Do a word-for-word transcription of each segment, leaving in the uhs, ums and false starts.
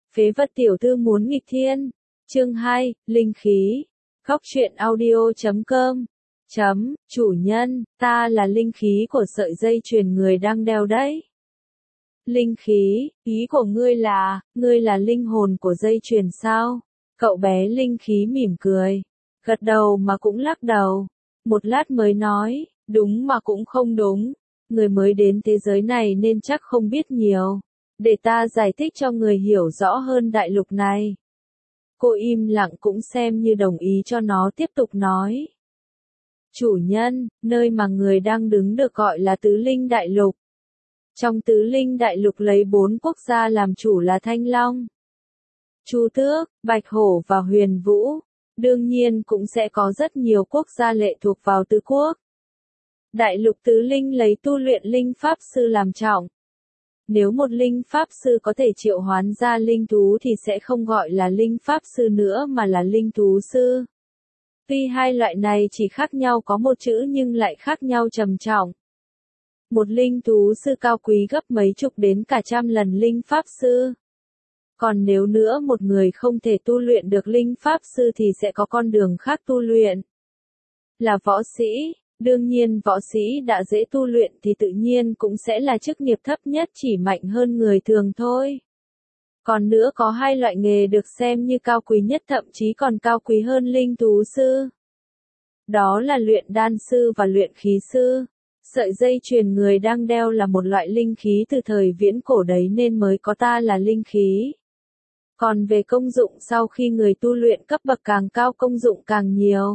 Phế vật tiểu thư muốn nghịch thiên. Chương hai, linh khí. Góc truyện audio chấm com. Chấm, chủ nhân, ta là linh khí của sợi dây chuyền người đang đeo đấy. Linh khí, ý của ngươi là, ngươi là linh hồn của dây chuyền sao? Cậu bé linh khí mỉm cười, gật đầu mà cũng lắc đầu. Một lát mới nói, đúng mà cũng không đúng. Người mới đến thế giới này nên chắc không biết nhiều. Để ta giải thích cho người hiểu rõ hơn đại lục này. Cô im lặng cũng xem như đồng ý cho nó tiếp tục nói. Chủ nhân, nơi mà người đang đứng được gọi là Tứ Linh Đại Lục. Trong Tứ Linh Đại Lục lấy bốn quốc gia làm chủ là Thanh Long, Chu Tước, Bạch Hổ và Huyền Vũ. Đương nhiên cũng sẽ có rất nhiều quốc gia lệ thuộc vào tứ quốc. Đại lục Tứ Linh lấy tu luyện linh pháp sư làm trọng. Nếu một linh pháp sư có thể triệu hoán ra linh thú thì sẽ không gọi là linh pháp sư nữa mà là linh thú sư. Tuy hai loại này chỉ khác nhau có một chữ nhưng lại khác nhau trầm trọng. Một linh thú sư cao quý gấp mấy chục đến cả trăm lần linh pháp sư. Còn nếu nữa một người không thể tu luyện được linh pháp sư thì sẽ có con đường khác tu luyện. Là võ sĩ, đương nhiên võ sĩ đã dễ tu luyện thì tự nhiên cũng sẽ là chức nghiệp thấp nhất chỉ mạnh hơn người thường thôi. Còn nữa có hai loại nghề được xem như cao quý nhất thậm chí còn cao quý hơn linh thú sư. Đó là luyện đan sư và luyện khí sư. Sợi dây chuyền người đang đeo là một loại linh khí từ thời viễn cổ đấy nên mới có ta là linh khí. Còn về công dụng sau khi người tu luyện cấp bậc càng cao công dụng càng nhiều.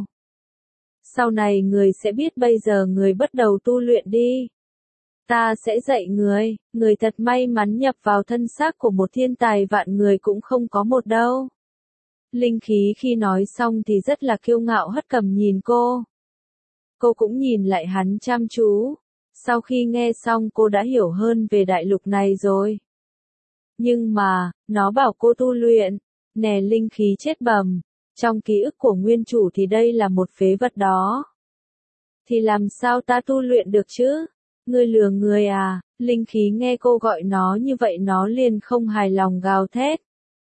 Sau này người sẽ biết bây giờ người bắt đầu tu luyện đi. Ta sẽ dạy người, người thật may mắn nhập vào thân xác của một thiên tài vạn người cũng không có một đâu. Linh khí khi nói xong thì rất là kiêu ngạo hất cầm nhìn cô. Cô cũng nhìn lại hắn chăm chú. Sau khi nghe xong cô đã hiểu hơn về đại lục này rồi. Nhưng mà, nó bảo cô tu luyện. Nè linh khí chết bầm. Trong ký ức của nguyên chủ thì đây là một phế vật đó. Thì làm sao ta tu luyện được chứ? Ngươi lừa người à? Linh khí nghe cô gọi nó như vậy nó liền không hài lòng gào thét.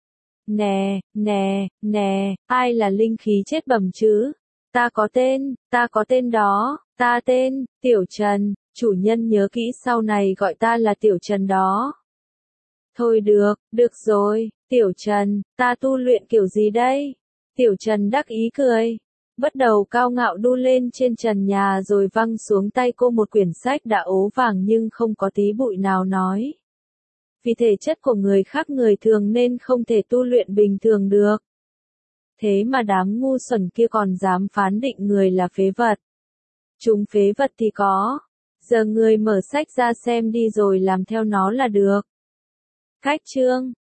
Nè, nè, nè, ai là linh khí chết bầm chứ? Ta có tên, ta có tên đó, ta tên, Tiểu Trần, chủ nhân nhớ kỹ sau này gọi ta là Tiểu Trần đó. Thôi được, được rồi, Tiểu Trần, ta tu luyện kiểu gì đây? Tiểu Trần đắc ý cười, bắt đầu cao ngạo đu lên trên trần nhà rồi văng xuống tay cô một quyển sách đã ố vàng nhưng không có tí bụi nào nói. Vì thể chất của người khác người thường nên không thể tu luyện bình thường được. Thế mà đám ngu xuẩn kia còn dám phán định người là phế vật. Chúng phế vật thì có. Giờ người mở sách ra xem đi rồi làm theo nó là được. Cách chương,